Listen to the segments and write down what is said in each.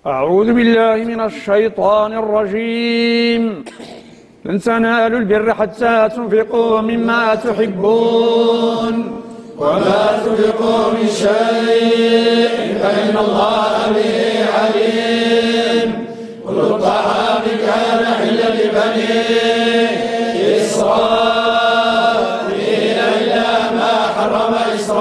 أعوذ بالله من الشيطان الرجيم. لن تنالوا البر حتى تنفقوا مما تحبون وما تنفقوا من شيء فإن الله به عليم. كل الطعام كان حلا لبني إسرائيل إلا ما حرم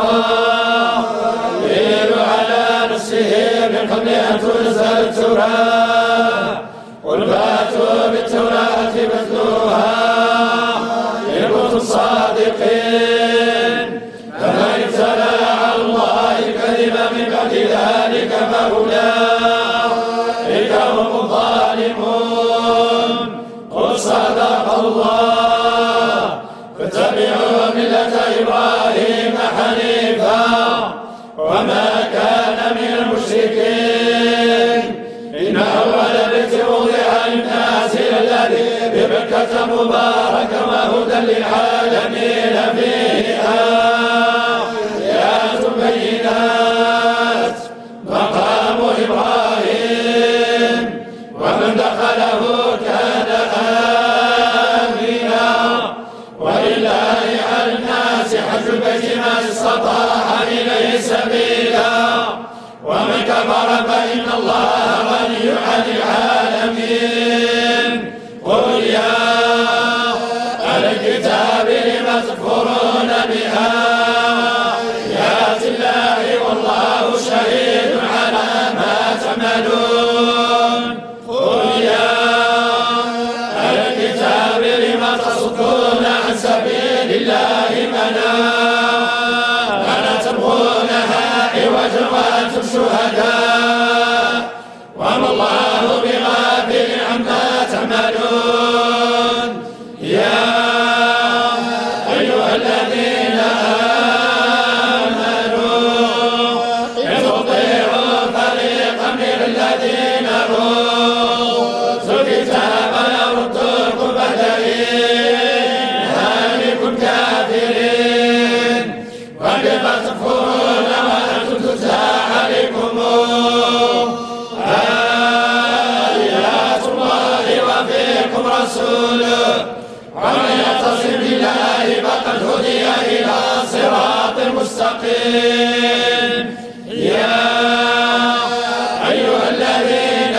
إسرائيل على نفسه من قبل أن تنزل التوراة. قل فاتوا بالتوراة فاتلوها إن كنتم صادقين. فمن افترى على الله كذبا من بعد ذلك فأولئك هم الظالمون. قل صدق الله فاتبعوا ملة إبراهيم حنيفا وما كان من المشركين. إن أول بيت وضع للناس الذي بمكة مباركا وهدى للعالمين فيه آيات بينات مقام إبراهيم ومن دخله كان آمنا. ولله على الناس حج البيت من استطاع إليه سبيلا ومن كفر فإن الله غني عن العالمين. قل يا أهل الكتاب لم تكفرون بآيات الله والله شهيد على ما تعملون. قل يا أهل الكتاب لم تصدون عن سبيل الله ألا تبغونها عوجا وأنتم شهداء وما الله بغافل عما تعملون. يا أيها الذين آمنوا إن تطيعوا فريقا من الذين أوتوا الكتاب يردوكم بعد إيمانكم كافرين. وكيف تكفرون وأنتم تتلى عليكم آيات الله وفيكم رسوله. ومن يعتصم بالله فقد هدي إلى صراط مستقيم. يا أيها الذين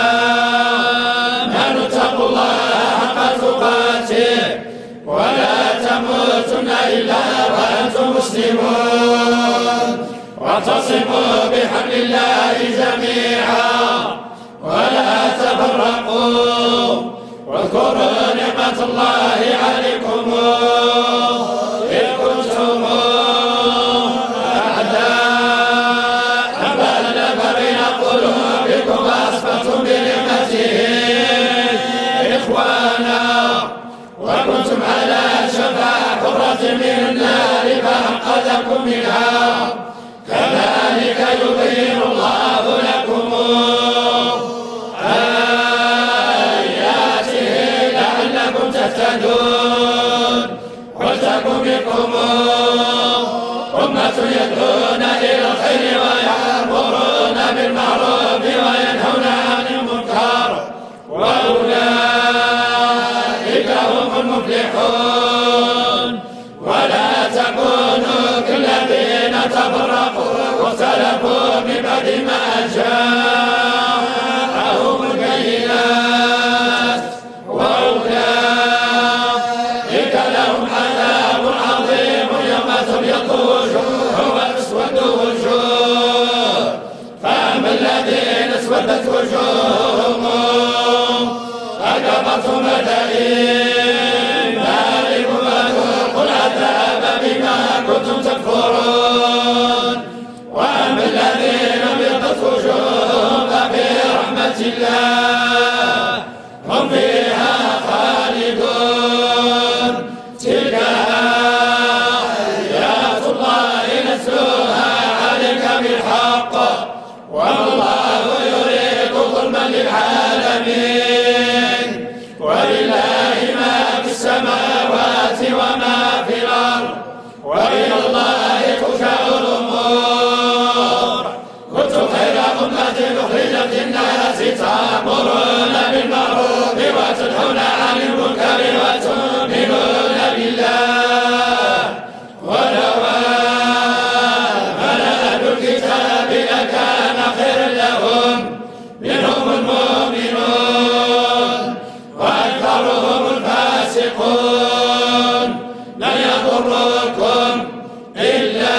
آمنوا اتقوا الله حق تقاته ولا تموتن إلا وأنتم مسلمون. واعتصموا بحبل الله جميعا ولا تفرقوا. واذكروا نعمة الله عليكم إذ كنتم أعداء فألف بين قلوبكم وأصبحتم بنعمته إخوانا وكنتم على شفا حفرة من النار فأنقذكم منها. كذلك يبين الله لكم آياته لعلكم تهتدون. ولتكن منكم أمة يدعون إلى الخير ويأمرون بالمعروف وينهون عن المنكر وأولئك هم المفلحون. ولا تكونوا كالذين تفرقوا واختلفوا من بعد ما جاءهم البينات وأولئك لهم عذاب عظيم يوم تبيض وجوه وتسود وجوه. فأما الذين اسودت وجوههم أكفرتم بإيمانكم فذوقوا العذاب بما كنتم تكفرون. وأما الذين ابيضت وجوههم ففي رحمة الله هم فيها خالدون. تلك آيات الله نتلوها عليك بالحق وما الله يريد ظلما للعالمين. ولله ما في السماوات وما في الأرض وإلى الله ترجع الأمور. كنتم خير أمة أخرجت الناس تأمرون بالمعروف وتنهون عن المنكر وتؤمنون بالله ولو آمن أهل الكتاب لكان خيرا لهم منهم المؤمنون وأكثرهم الفاسقون لن يضركم إلا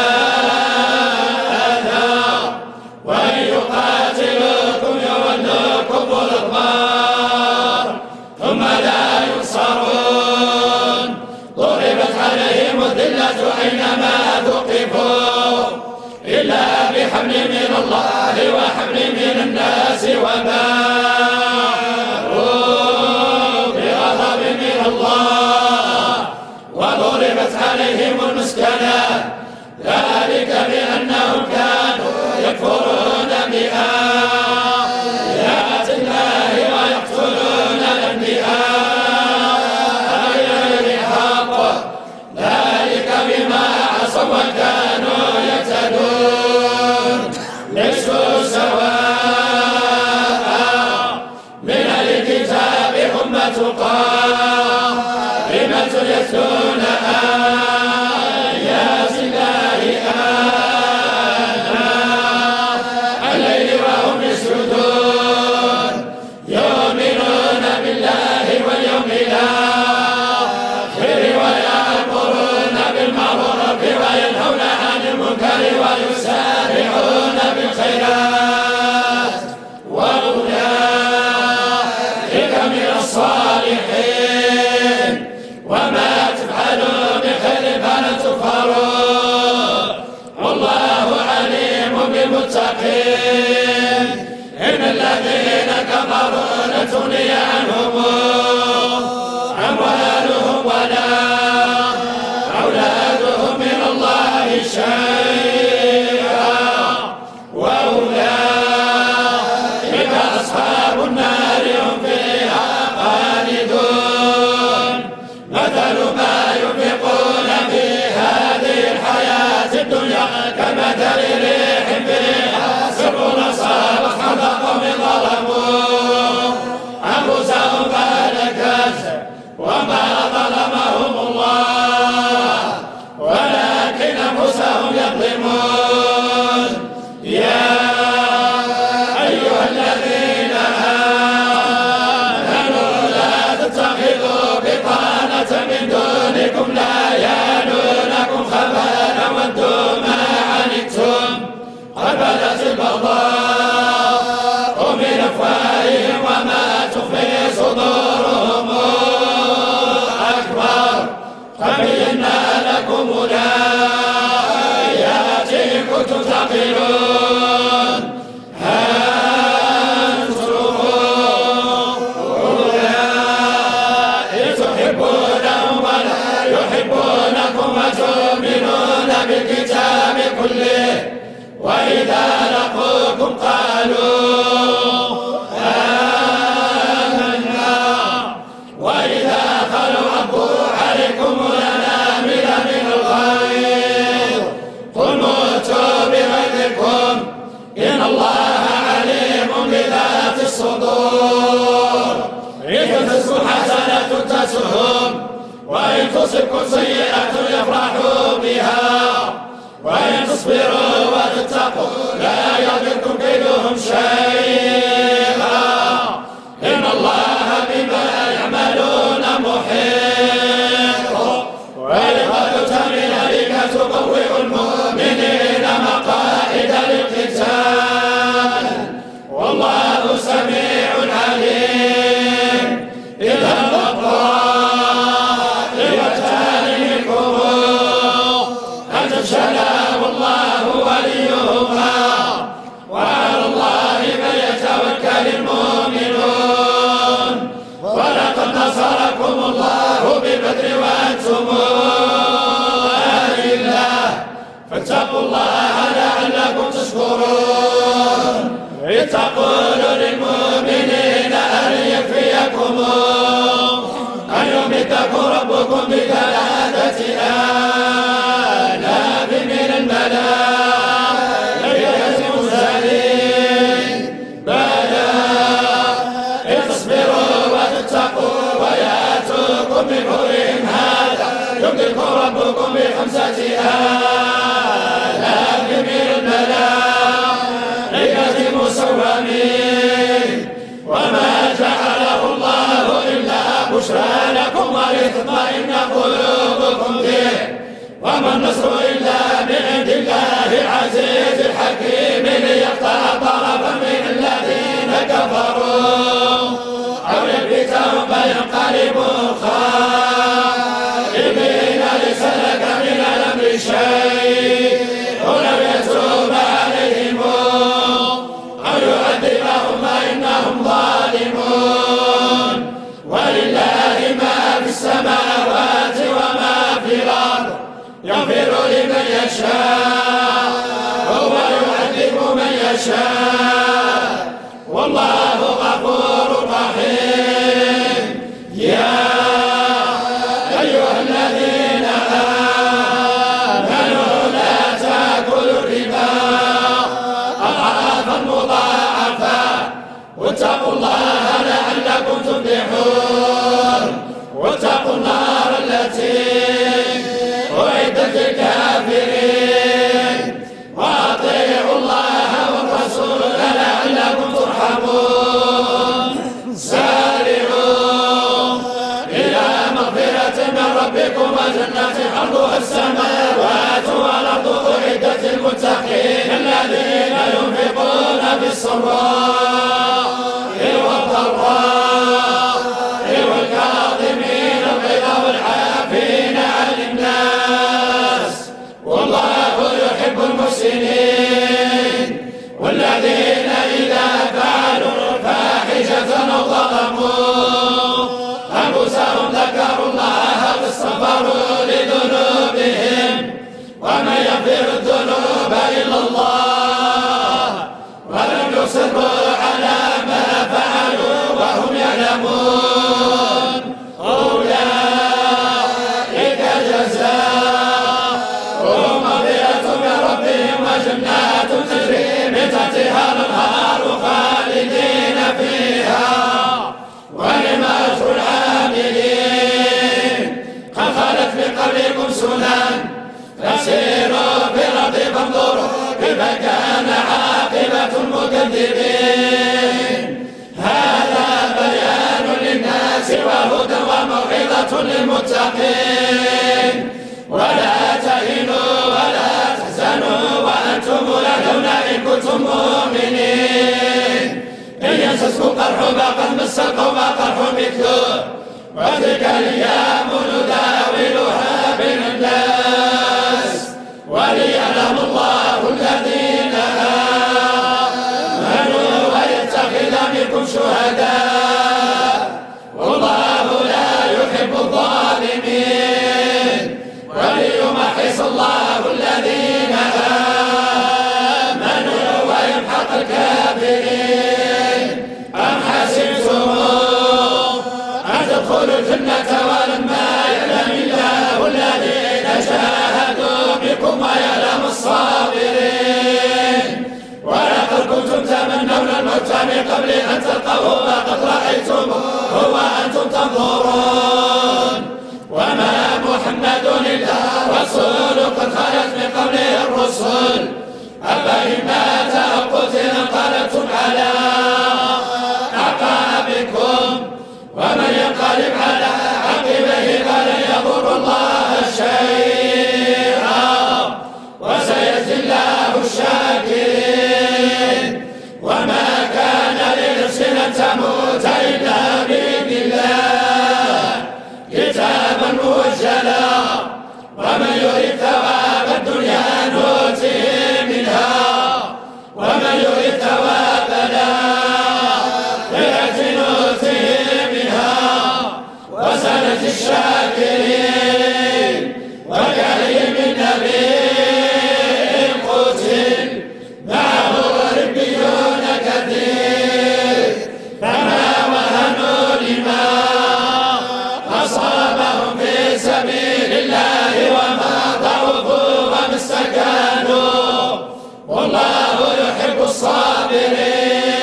أذى وإن يقاتلوكم يولوكم الأدبار ثم لا ينصرون ضربت عليهم الذلة أينما ثقفوا إلا بحبل من الله وحبل من الناس وباءوا بغضب من الله وضربت عليهم المسكنة ذلك بأنهم كانوا يكفرون بآيات الله ويقتلون الأنبياء بغير حق ذلك بما عصوا وكانوا يعتدون ليسوا سواء من الكتاب أمة قائمة يتلون آيات الله آناء الليل وهم يسجدون يؤمنون بالله واليوم الآخر ويأمرون بالمعروف وينهون عن المنكر ويسارعون بالخيرات وأولئك من الصالحين وما تفعلوا بخير فلن تكفروا والله عليم بالمتقين إن الذين كفروا لن تغني عنهم أموالهم ولا أولادهم من الله شيئا وأولئك أصحاب النار هم فيها خالدون مثل ما ينفقون في هذه الحياة الدنيا كمثل ريح فيها سر أصابت حرث قوم ظلموا أنفسهم فهلكت وما ظلمهم الله ولكن أنفسهم يظلمون يا أيها الذين آمنوا لا تتخذوا بطانة من دونكم لا يألونكم خبالا ودوا ما عنتم قد بدت البغضاء من أفواههم وما تخفي صدورهم أكبر فبينا لكم الآيات إن كنتم تعقلون تحبونهم ولا يحبونكم وتؤمنون بالكتاب كله وإذا لقوكم قالوا آمنا وإذا خلوا عضوا عليكم الأنامل من الغيظ قل موتوا بغيظكم إن الله عليم بذات الصدور إن تصبح حسنة تسؤهم وإن تصبكم سيئة يفرحوا بها وإن تصبروا وتتقوا لا يضركم كيدهم شيئا إن الله بما يعملون محيط ولقد الملائكة تبوئ المؤمنين مقاعد للقتال والله سميع عليم إذا الطائفتان منكم أن تفشلا والله وليهما وعلى الله فليتوكل المؤمنون ولقد نصركم الله ببدر وأنتم أذلة فاتقوا الله لعلكم تشكرون إذ تقول للمؤمنين أن يكفيكم أن يمدكم ربكم ب3,000 من الملائكة منزلين بل ربكم من حورهم هذا يمددكم ربكم ب5 آلاف من الملائكة مسومين وما جعله الله إلا بشرى لكم ولتطمئن قلوبكم به وما النصر إلا من عند الله العزيز الحكيم ليقطع طرفا من الذين كفروا أو يكبتهم فينقلبوا خائبين ليس لك من الأمر شيء ولو يتوب عليهم أو يعذبهم فإنهم ظالمون ولله ما في السماوات وما في الأرض يغفر لمن يشاء ويعذب من يشاء والله غفور رحيم يا أيها الذين آمنوا لا تأكلوا الربا أضعافا مضاعفة واتقوا الله لعلكم تفلحون واتقوا النار التي أعدت للكافرين وأطيعوا الله والرسول لعلكم ترحمون سارعوا إلى مغفرة من ربكم وجنة عرضها السماوات والأرض أعدت للمتقين الذين ينفقون بالسراء والضراء والكاظمين الغيظ والعافين عن الناس والله يحب المحسنين والذين إذا فعلوا فاحشة أو ظلموا أنفسهم ذكروا الله فاستغفروا لذنوبهم ومن يغفر الذنوب إلا الله ولم يصروا على ما فعلوا وهم يعلمون أولئك جزاؤهم مغفرة من ربهم وجنات تجري من تحتها الأنهار خالدين فيها ونعم أجر العاملين قد خلت من قبلكم سنن فسيروا في الأرض فانظروا كيف كان عاقبة المكذبين هذا بيان للناس وهدى وموعظة للمتقين ولا تهنوا ولا تحزنوا وأنتم الأعلون إن كنتم مؤمنين إن يمسسكم قرح فقد مس القوم قرح مثله وتلك الأيام نداولها بين الناس وليعلم الله الذين آمنوا ويتخذ منكم شهداء والله لا يحب الظالمين وليمحص الله الذين آمنوا ويمحق الكافرين أم حسبتم أن تدخلوا الجنة ولما يعلم الله الذين جاهدوا بكم ويعلم الصابرين ولقد كنتم تمنون الموت من قبل أن تلقوه فقد رأيتموه وأنتم تنظرون وما محمد إلا رسول قد خلت من قبله الرسل أفإن مات أو قتل انقلبتم على أعقابكم ومن ينقلب على عقبيه فلن يضر الله شيئا وسيجزي الله الشاكرين وما كان لنفس أن تموت إلا بإذن الله كتابا مؤجلا ومن يريد ثواب الدنيا نؤته منها ومن يريد ثواب الآخرة نؤته منها وسنجزي الشاكرين وكأي من نبي قتل معه ربيون كثير فما وهنوا لما أصابهم في سبيل الله وما ضعفوا وما استكانوا والله يحب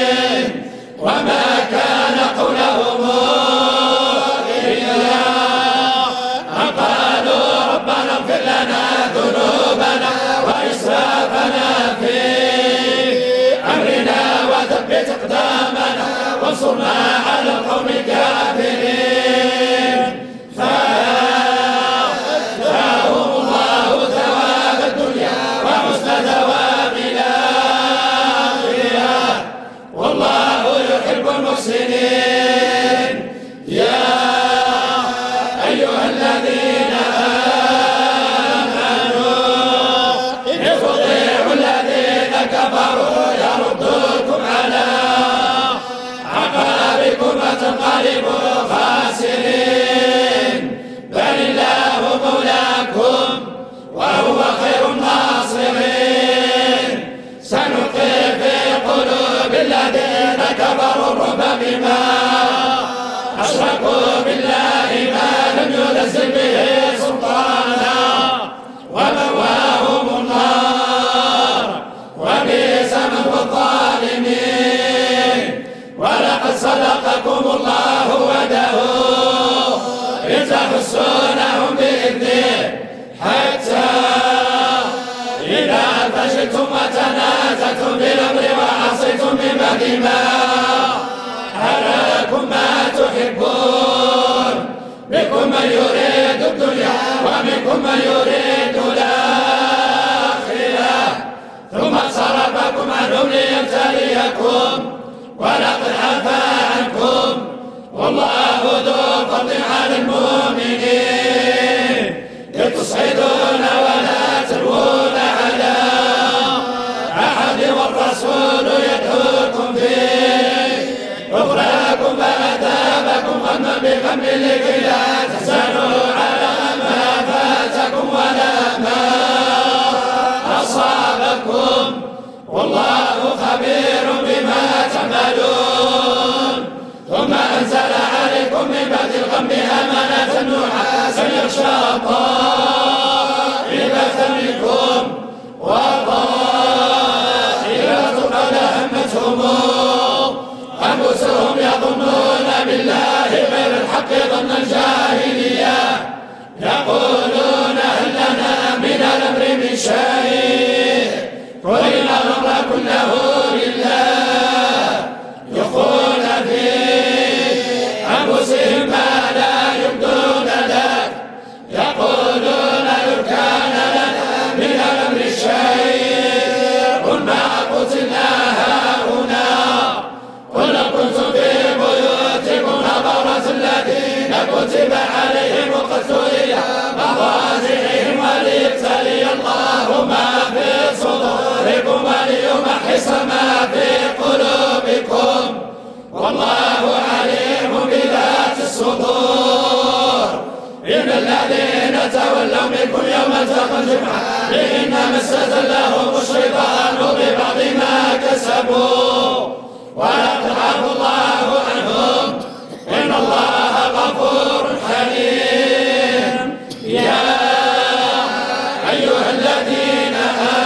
الصابرين وما كان قولهم إلا وانصرنا على القوم الكافرين فآتاهم الله ثواب الدنيا وحسن ثواب الآخرة والله يحب المحسنين يا أيها الذين آمنوا إن تطيعوا الذين كفروا يردوكم على عقابكم فتنقلبوا خاسرين بل الله مولاكم وهو خير الناصرين سنلقي في قلوب الذين كفروا الرعب بما أشركوا بالله ما لم ينزل به سلطانا ومأواهم النار وبئس مثوى الظالمين ولقد صدقكم الله وعده إذ تحسونهم بإذنه حتى إذا فشلتم وتنازعتم بالأمر وعصيتم من بعد ما أراكم ما تحبون منكم من يريد الدنيا ومنكم من يريد الآخرة ثم صرفكم عنهم ليبتليكم ولقد عفا عنكم والله ذو فضل على المؤمنين إذ تصعدون ولا تلوون على أحد والرسول يدعوكم فيه أخراكم فأثابكم غما بغم لكي لا تحزنوا على ما فاتكم ولا ما أصابكم والله خبير بما تعملون ثم أنزل عليكم من بعد الغم أمانة نعاسا يغشى طائفة منكم وطائفة قد همتهم أنفسهم يظنون بالله غير الحق ظن الجاهلية يقولون هل لنا من الأمر من شيء قل إن الأمر كله لله يخفون في أنفسهم ما لا يبدون لك يقولون لو كان لنا من الأمر شيء قل ما قتلنا هاهنا قل لو كنتم في بيوتكم لبرز الذين كتب عليهم القتل إلى مضاجعهم وليبتلي الله ما في صدوركم وليمحص ما في قلوبكم والله عليم بذات الصدور إن الذين تولوا منكم يوم التقى الجمعان إنما استزلهم الشيطان ببعض ما كسبوا ولقد عفا الله عنهم إن الله غفور حليم يا أيها الذين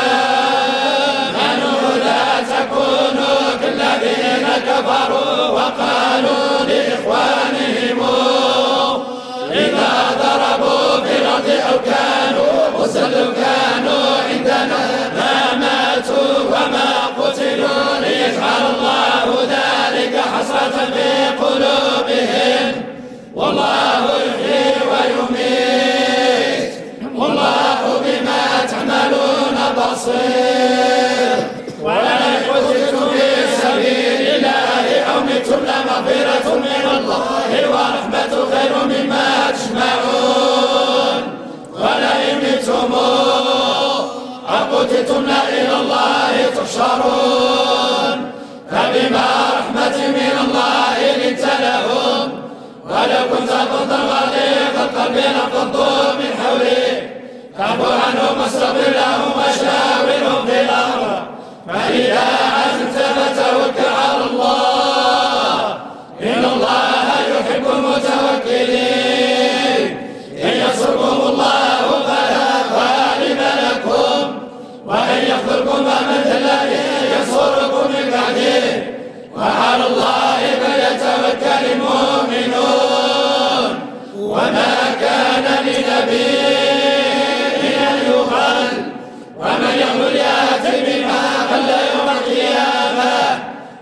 آمنوا لا تكونوا كالذين كفروا وقالوا لإخوانهم إذا ضربوا في الأرض أو كانوا غزا كانوا عندنا ما ماتوا وما قتلوا ليجعل الله ذلك حسرة في قلوبهم والله يحيي ويميت والله بما تعملون بصير ولئن قتلتم في سبيل الله أو متم لمغفرة من الله ورحمة خير مما تجمعون ولئن متم أو قتلتم إلى الله تحشرون فبما رحمة من الله لنت لهم ولو كنت فظا غليظ القلب لانفضوا من حولك فاعف عنهم واستغفر لهم وشاورهم في الأمر فإذا عزمت فتوكل على الله إن الله يحب المتوكلين إن ينصركم الله فلا غالب لكم وإن يخذلكم فمن ذا الذي ينصركم من بعده وعلى الله فليتوكل المؤمنون وما كان لنبي أن يغل ومن يغل يأتي بما غل يوم القيامة ثم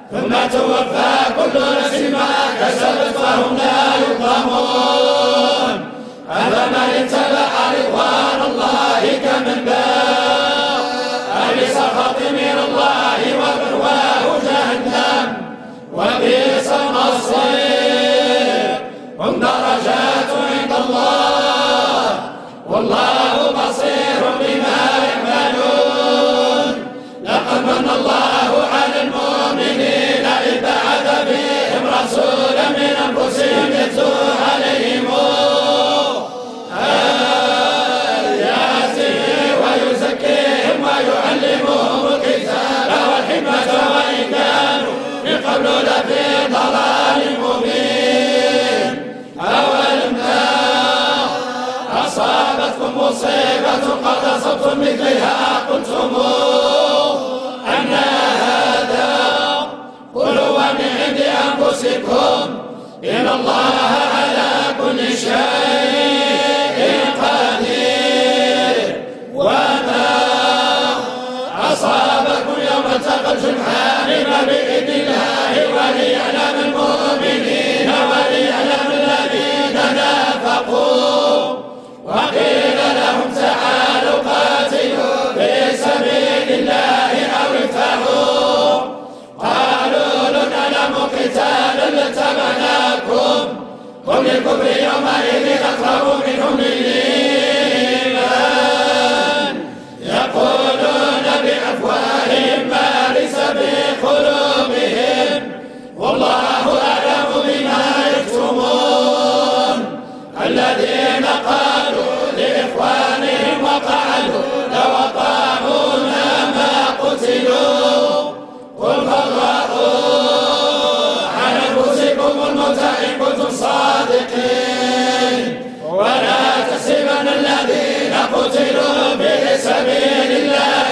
توفى كل نفس ما كسبت فهم لا يظلمون أفمن اتبع رضوان الله كمن باء بسخط من الله ومأواه جهنم وبئس المصير هم درجات عند الله والله بصير بما يعملون لقد من الله على المؤمنين إذ بعث فيهم رسولا من أنفسهم يتلو عليهم آياته ويزكيهم ويعلمهم الكتاب والحكمة وإن كانوا من قبل لفي ضلال مبين أولم أصابتكم مصيبة قد أصبتم مثلها قلتم أن هذا قل هو من عند أنفسكم إن الله على كل شيء قدير وما أصابكم يوم التقى الجمعان فبإذن الله وليعلم المؤمنين وليعلم الذين نافقوا وقيل لهم تعالوا قاتلوا في سبيل الله أو ادفعوا قالوا لو نعلم قتالا لاتبعناكم هم للكفر يومئذ أقرب منهم للإيمان يقولون بأفواههم ما ليس بقلوبهم والله أعلم بما يكتمون الذين قالوا لإخوانهم وقعدوا لو أطاعونا ما قتلوا قل فاضرؤوا عن أنفسكم الموت إن كنتم صادقين ولا تحسبن الذين قتلوا في سبيل الله